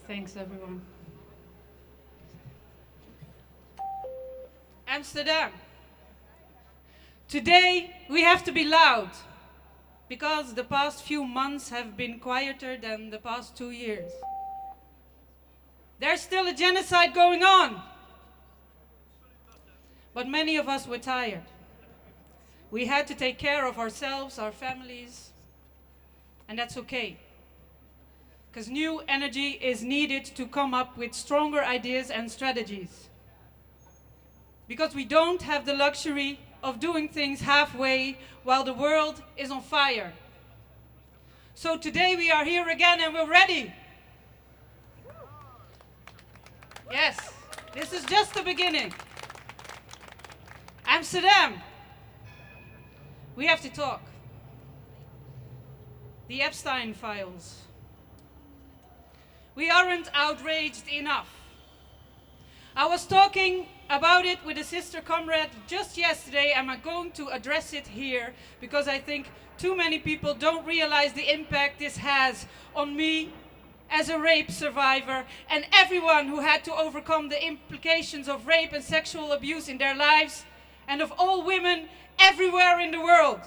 Thanks, everyone. Amsterdam. Today, we have to be loud, because the past few months have been quieter than the past 2 years. There's still a genocide going on, but many of us were tired. We had to take care of ourselves, our families, and that's okay. Because new energy is needed to come up with stronger ideas and strategies. Because we don't have the luxury of doing things halfway while the world is on fire. So today we are here again and we're ready. Yes, this is just the beginning. Amsterdam, we have to talk. The Epstein files. We aren't outraged enough. I was talking about it with a sister comrade just yesterday, and I'm going to address it here because I think too many people don't realize the impact this has on me as a rape survivor and everyone who had to overcome the implications of rape and sexual abuse in their lives, and of all women everywhere in the world.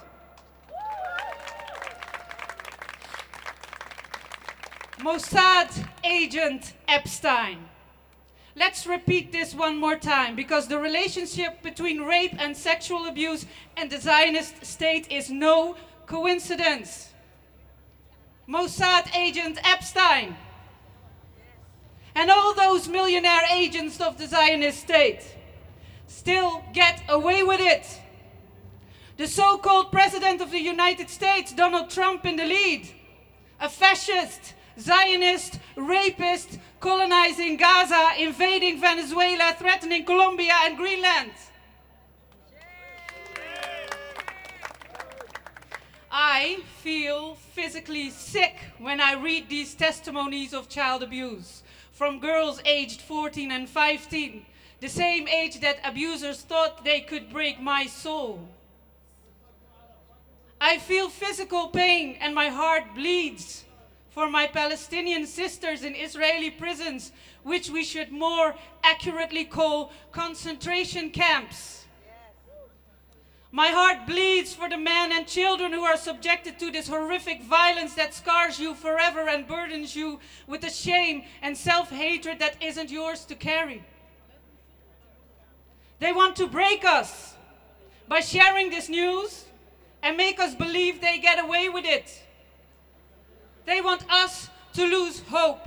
Mossad agent Epstein. Let's repeat this one more time, because the relationship between rape and sexual abuse and the Zionist state is no coincidence. Mossad agent Epstein. And all those millionaire agents of the Zionist state still get away with it. The so-called President of the United States, Donald Trump, in the lead. A fascist, Zionist, rapist, colonizing Gaza, invading Venezuela, threatening Colombia and Greenland. I feel physically sick when I read these testimonies of child abuse from girls aged 14 and 15, the same age that abusers thought they could break my soul. I feel physical pain and my heart bleeds for my Palestinian sisters in Israeli prisons, which we should more accurately call concentration camps. My heart bleeds for the men and children who are subjected to this horrific violence that scars you forever and burdens you with a shame and self-hatred that isn't yours to carry. They want to break us by sharing this news and make us believe they get away with it. They want us to lose hope.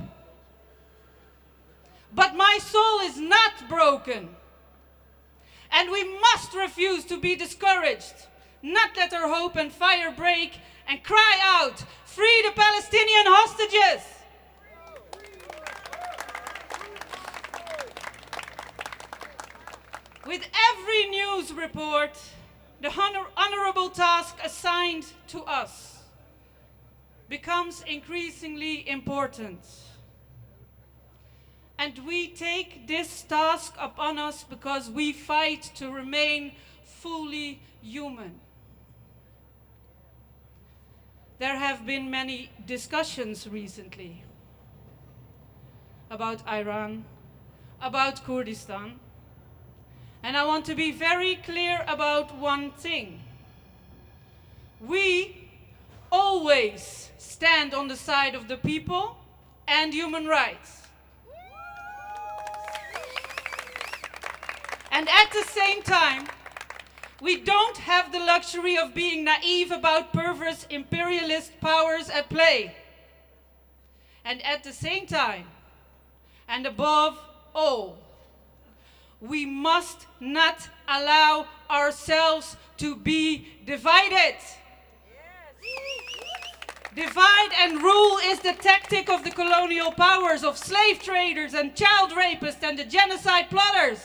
But my soul is not broken. And we must refuse to be discouraged, not let our hope and fire break, and cry out, free the Palestinian hostages! With every news report, the honorable task assigned to us becomes increasingly important. And we take this task upon us because we fight to remain fully human. There have been many discussions recently about Iran, about Kurdistan, and I want to be very clear about one thing. We always stand on the side of the people and human rights. And at the same time, we don't have the luxury of being naive about perverse imperialist powers at play. And at the same time, and above all, we must not allow ourselves to be divided. Divide and rule is the tactic of the colonial powers, of slave traders and child rapists and the genocide plotters.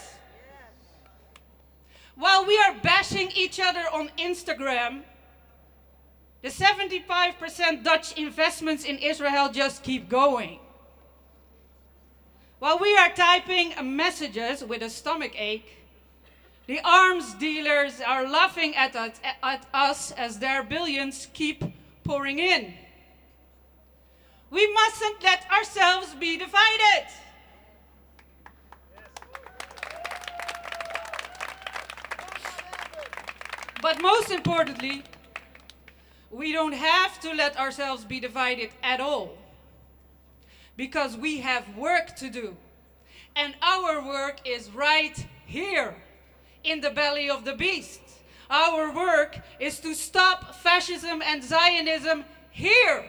While we are bashing each other on Instagram, the 75% Dutch investments in Israel just keep going. While we are typing messages with a stomach ache, the arms dealers are laughing at us as their billions keep pouring in. We mustn't let ourselves be divided. most importantly, we don't have to let ourselves be divided at all, because we have work to do. And our work is right here, in the belly of the beast. Our work is to stop fascism and Zionism here.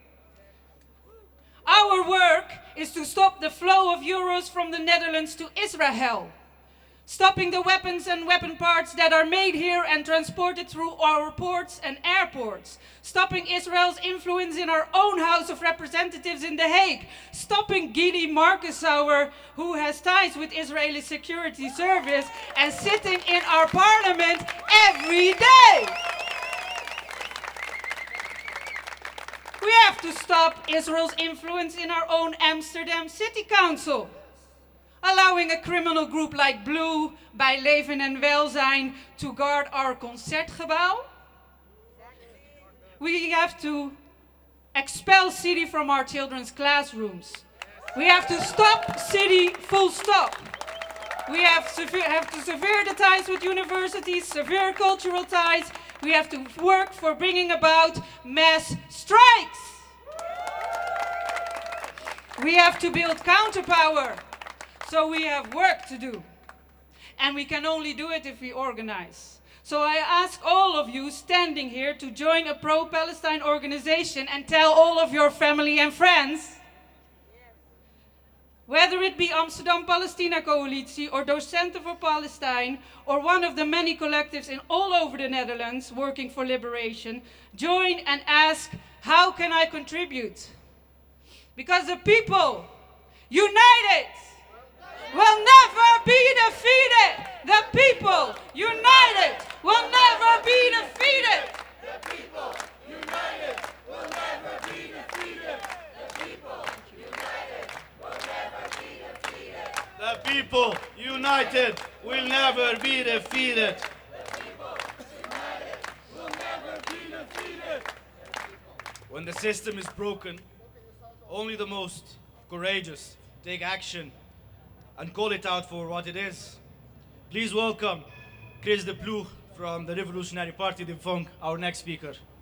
Our work is to stop the flow of euros from the Netherlands to Israel. Stopping the weapons and weapon parts that are made here and transported through our ports and airports. Stopping Israel's influence in our own House of Representatives in The Hague. Stopping Gili Markensauer, who has ties with Israeli security service, and sitting in our parliament every day. We have to stop Israel's influence in our own Amsterdam City Council. Allowing a criminal group like Blue, Bij Leven en Welzijn, to guard our Concertgebouw. We have to expel Sidi from our children's classrooms. We have to stop Sidi, full stop. We have to sever the ties with universities, severe cultural ties. We have to work for bringing about mass strikes. We have to build counterpower. So we have work to do. And we can only do it if we organize. So I ask all of you standing here to join a pro-Palestine organization and tell all of your family and friends. Whether it be Amsterdam Palestina Coalitie or Docenten for Palestine or one of the many collectives in all over the Netherlands working for liberation, join and ask, how can I contribute? Because the people, united, will never be defeated. The people, united, will never be defeated. The people, united, will never be defeated. The people, united, will never be defeated. The people, united, will never be defeated. The people, united, will never be defeated. When the system is broken, only the most courageous take action and call it out for what it is. Please welcome Chris de Ploeg from the Revolutionary Party de Vonk, our next speaker.